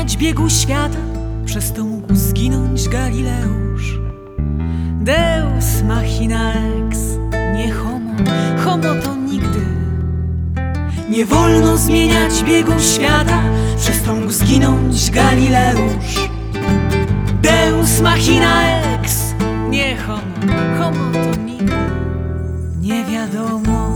zmieniać biegu świata, przez to mógł zginąć Galileusz. Deus machina ex, nie homo, homo to nigdy. Nie wolno zmieniać biegu świata, przez to mógł zginąć Galileusz. Deus machina ex, nie homo, homo to nigdy. Nie wiadomo.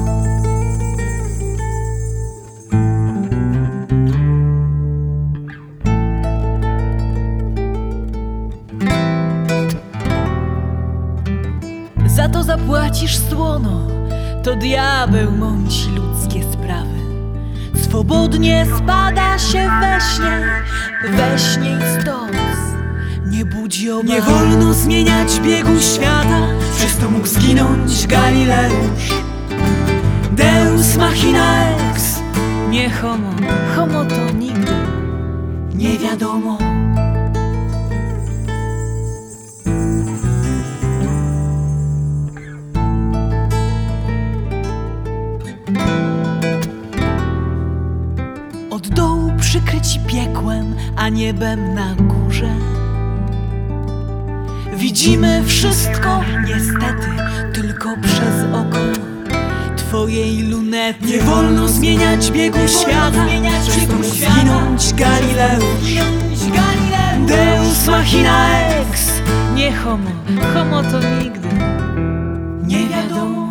Za to zapłacisz słono, to diabeł mąci ludzkie sprawy. Swobodnie spada się we śnie i stos nie budzi obawy. Nie wolno zmieniać biegu świata, przez to mógł zginąć Galileusz. Deus machina ex, nie homo, homo to nigdy. Nie wiadomo. Od dołu przykryci piekłem, a niebem na górze. Widzimy wszystko, niestety, tylko przez oko twojej lunety. Nie wolno zmieniać biegu świata, przez to mógł zginąć Galileusz. Deus machina ex, nie homo, homo to nigdy. Nie wiadomo.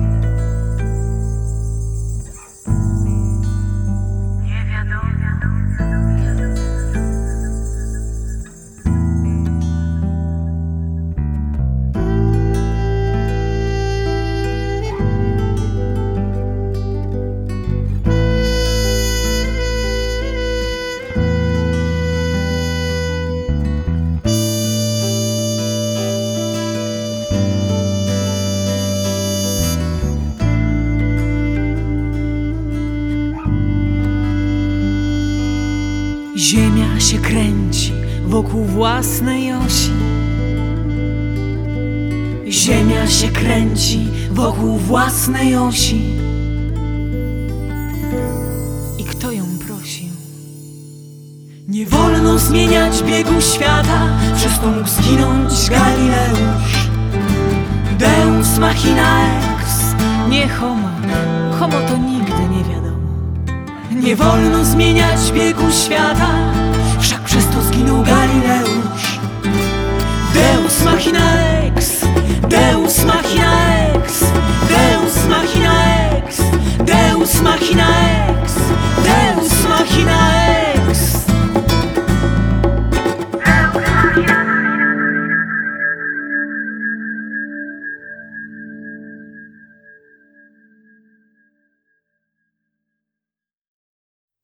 Ziemia się kręci wokół własnej osi. Ziemia się kręci wokół własnej osi. I kto ją prosił? Nie wolno zmieniać biegu świata, przez to mógł zginąć Galileusz. Deus machina ex, nie homo, homo to nigdy nie wiadomo. Nie wolno zmieniać biegu świata, wszak przez to zginął Galileusz.